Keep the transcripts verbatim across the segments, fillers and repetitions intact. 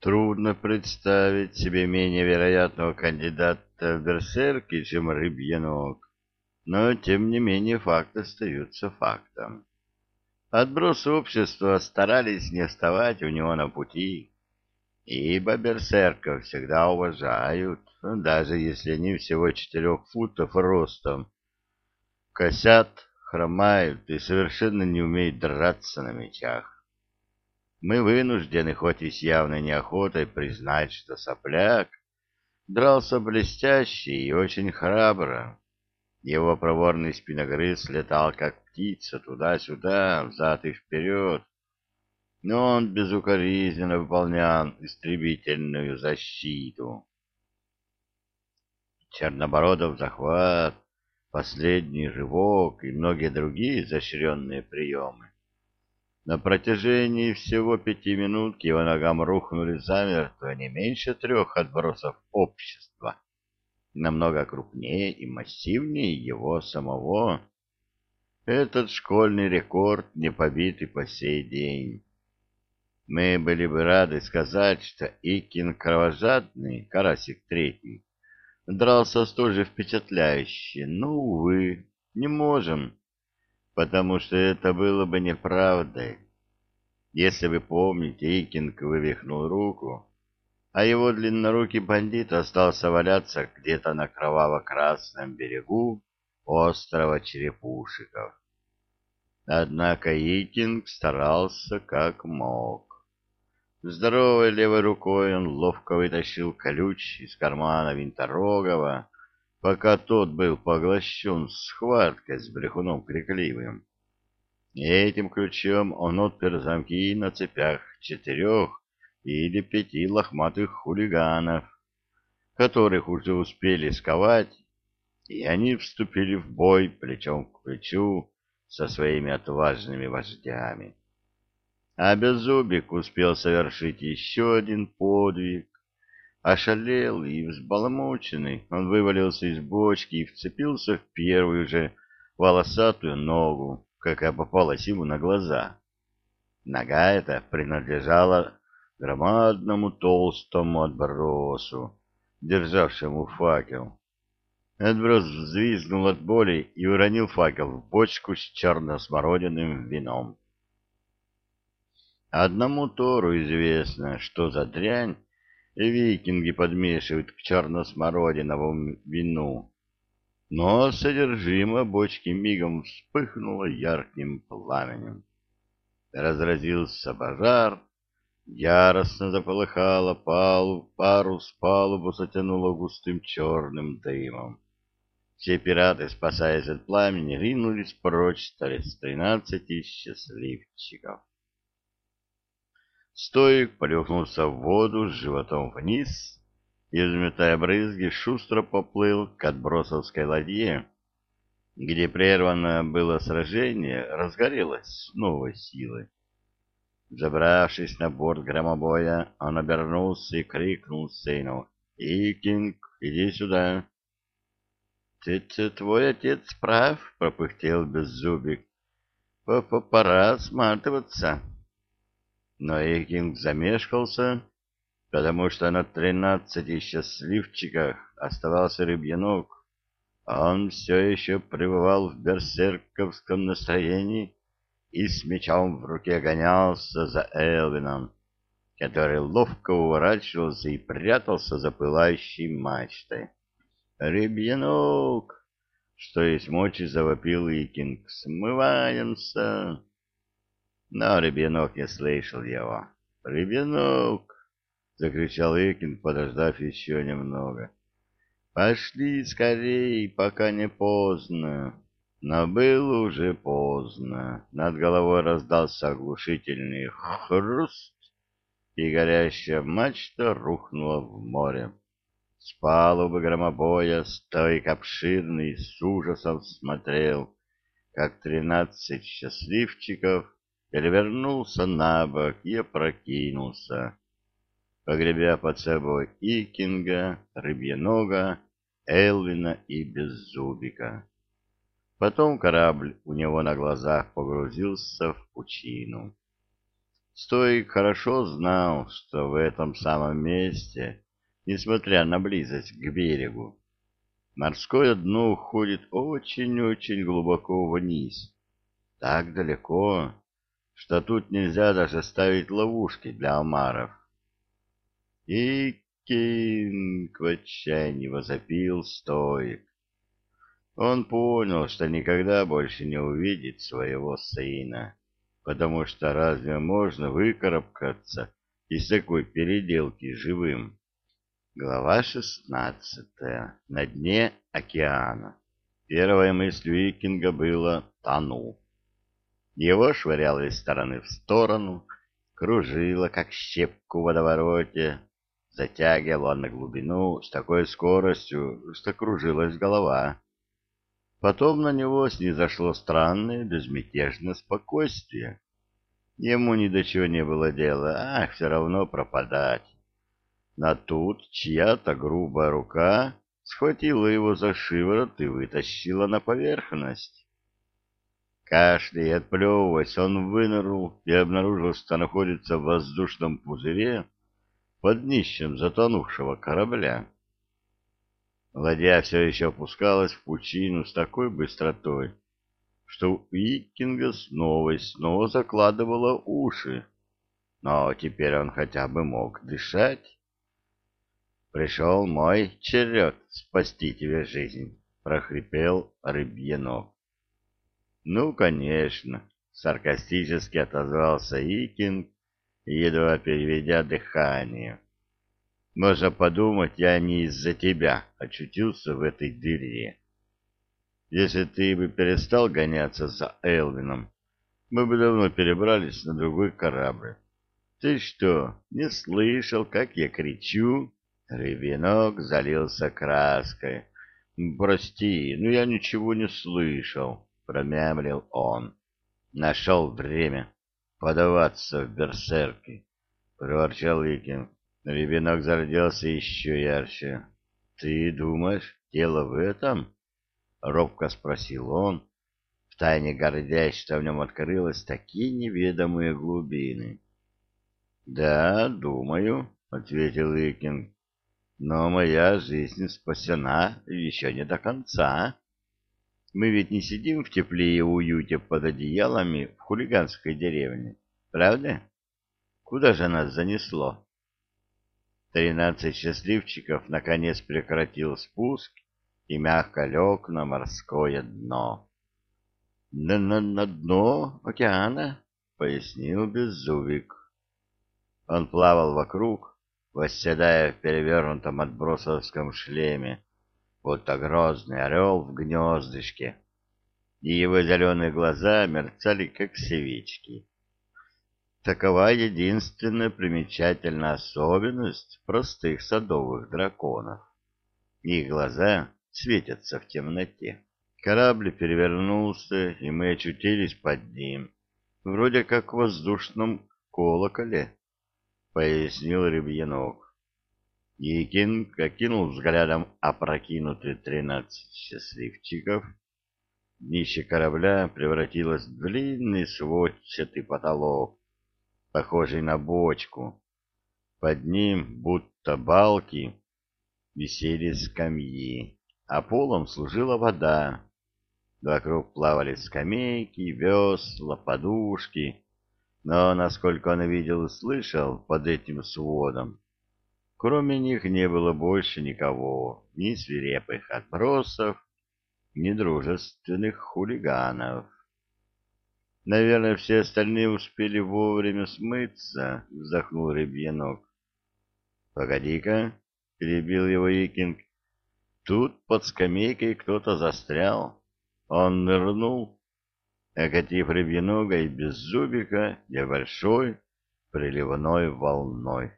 Трудно представить себе менее вероятного кандидата в берсерки, чем Рыбьянок, но, тем не менее, факт остается фактом. Отбросы общества старались не вставать у него на пути, ибо берсерков всегда уважают, даже если они всего четырех футов ростом, косят, хромают и совершенно не умеют драться на мечах. Мы вынуждены, хоть и с явной неохотой, признать, что Сопляк дрался блестяще и очень храбро. Его проворный спиногрыз летал, как птица, туда-сюда, взад и вперед, но он безукоризненно выполнял истребительную защиту. Чернобородов захват, последний рывок и многие другие изощренные приемы. На протяжении всего пяти минут к его ногам рухнули замертво не меньше трех отбросов общества, намного крупнее и массивнее его самого. Этот школьный рекорд не побит и по сей день. Мы были бы рады сказать, что Икин Кровожадный, Карасик Третий, дрался столь же впечатляюще, но, увы, не можем, потому что это было бы неправдой. Если вы помните, Икинг вывихнул руку, а его длиннорукий бандит остался валяться где-то на кроваво-красном берегу острова Черепушиков. Однако Икинг старался как мог. Здоровой левой рукой он ловко вытащил ключ из кармана Винторогова, пока тот был поглощен схваткой с брехуном Крикливым. И этим ключом он отпер замки на цепях четырех или пяти лохматых хулиганов, которых уже успели сковать, и они вступили в бой плечом к плечу со своими отважными вождями. А Беззубик успел совершить еще один подвиг. Ошалел и взбаламученный, он вывалился из бочки и вцепился в первую же волосатую ногу, какая попалась ему на глаза. Нога эта принадлежала громадному толстому отбросу, державшему факел. Отброс взвизгнул от боли и уронил факел в бочку с черно-смородиным вином. Одному Тору известно, что за дрянь викинги подмешивают к черно-смородиновому вину, но содержимое бочки мигом вспыхнуло ярким пламенем. Разразился пожар, яростно заполыхала палуб, парус палубу затянуло густым черным дымом. Все пираты, спасаясь от пламени, ринулись прочь с тринадцати счастливчиков. Стоик плюхнулся в воду с животом вниз и, взметая брызги, шустро поплыл к отбросовской ладье, где прервано было сражение, разгорелось с новой силой. Забравшись на борт громобоя, он обернулся и крикнул сыну: «Икинг, иди сюда!» «Ты, ты, твой отец прав», — пропыхтел Беззубик. «Пора сматываться». Но Икинг замешкался, потому что на тринадцати счастливчиках оставался Рыбьянок, а он все еще пребывал в берсерковском настроении и с мечом в руке гонялся за Элвином, который ловко уворачивался и прятался за пылающей мачтой. «Рыбьянок!» — что есть мочи, завопил Икинг. «Смываемся!» Но Рыбьянок не слышал его. «Рыбьянок!» — закричал Икинг, подождав еще немного. «Пошли скорей, пока не поздно». Но было уже поздно. Над головой раздался оглушительный хруст, и горящая мачта рухнула в море. С палубы громобоя Стоик обширный с ужасом смотрел, как тринадцать счастливчиков перевернулся на бок и опрокинулся, погребя под собой Икинга, Рыбьянога, Элвина и Беззубика. Потом корабль у него на глазах погрузился в пучину. Стоик хорошо знал, что в этом самом месте, несмотря на близость к берегу, морское дно уходит очень-очень глубоко вниз, так далеко, что тут нельзя даже ставить ловушки для омаров. И Кинг в отчаянии возопил Стоик. Он понял, что никогда больше не увидит своего сына, потому что разве можно выкарабкаться из такой переделки живым? Глава шестнадцатая. На дне океана. Первая мысль викинга была «тону». Его швыряло из стороны в сторону, кружило, как щепку в водовороте, затягивал он на глубину с такой скоростью, что кружилась голова. Потом на него снизошло странное безмятежное спокойствие. Ему ни до чего не было дела, ах, все равно пропадать. А тут чья-то грубая рука схватила его за шиворот и вытащила на поверхность. Кашляя и отплевываясь, он вынырнул и обнаружил, что находится в воздушном пузыре под днищем затонувшего корабля. Ладья все еще опускалась в пучину с такой быстротой, что у викинга снова и снова закладывало уши. Но теперь он хотя бы мог дышать. «Пришел мой черед спасти тебе жизнь», — прохрипел Рыбьенок. «Ну, конечно», — саркастически отозвался Икинг, едва переведя дыхание. «Можно подумать, я не из-за тебя очутился в этой дыре. Если ты бы перестал гоняться за Элвином, мы бы давно перебрались на другой корабль. Ты что, не слышал, как я кричу?» Рыбьенок залился краской. «Прости, но я ничего не слышал», — промямлил он. «Нашел время подаваться в берсерки», — проворчал Икин. Ребенок зарделся еще ярче. «Ты думаешь, дело в этом?» — робко спросил он, втайне гордясь, что в нем открылись такие неведомые глубины. «Да, думаю», — ответил Икин. «Но моя жизнь спасена еще не до конца. Мы ведь не сидим в тепле и уюте под одеялами в хулиганской деревне, правда? Куда же нас занесло?» Тринадцать счастливчиков наконец прекратил спуск и мягко лег на морское дно. «На, на, на дно океана», — пояснил Беззубик. Он плавал вокруг, восседая в перевернутом отбросовском шлеме, будто грозный орел в гнездышке, и его зеленые глаза мерцали, как свечки. Такова единственная примечательная особенность простых садовых драконов. Их глаза светятся в темноте. Корабль перевернулся, и мы очутились под ним, вроде как в воздушном колоколе, — пояснил Рыбьенок. Якин окинул взглядом опрокинутые тринадцать счастливчиков. Днище корабля превратилось в длинный сводчатый потолок, похожий на бочку. Под ним, будто балки, висели скамьи, а полом служила вода. Вокруг плавали скамейки, весла, подушки, но, насколько он видел и слышал, под этим сводом, кроме них не было больше никого, ни свирепых отбросов, ни дружественных хулиганов. «Наверное, все остальные успели вовремя смыться», — вздохнул Рыбьенок. «Погоди-ка», — перебил его Икинг, — «тут под скамейкой кто-то застрял». Он нырнул, окатив Рыбьенога и Беззубика небольшой приливной волной.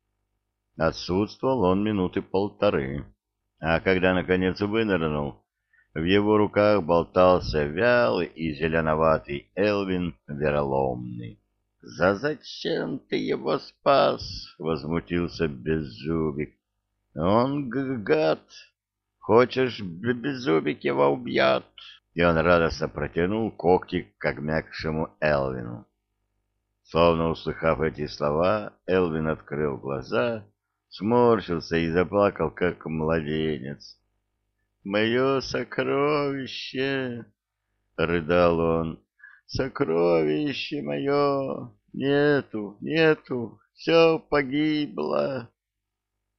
Отсутствовал он минуты полторы, а когда наконец вынырнул, в его руках болтался вялый и зеленоватый Элвин Вероломный. «За зачем ты его спас?» — возмутился Беззубик. «Он гад! Хочешь, Беззубик его убьет!» И он радостно протянул когти к обмякшему Элвину. Словно услыхав эти слова, Элвин открыл глаза, сморщился и заплакал, как младенец. «Мое сокровище!» — рыдал он. «Сокровище мое! Нету, нету, все погибло!»